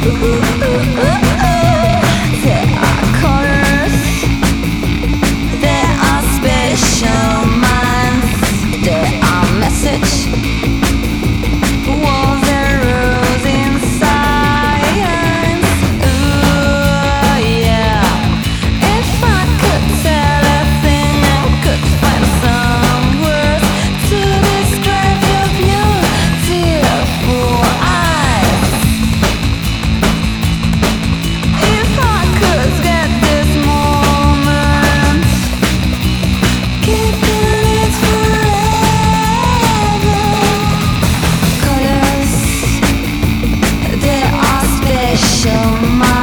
There are colors, there are special minds, there are messages. Was there rules in science? Ooh, yeah. If I could tell a thing and could find some words to describe your beautiful eyes. If I could get this moment, keeping it forever. Colors, there are special minds.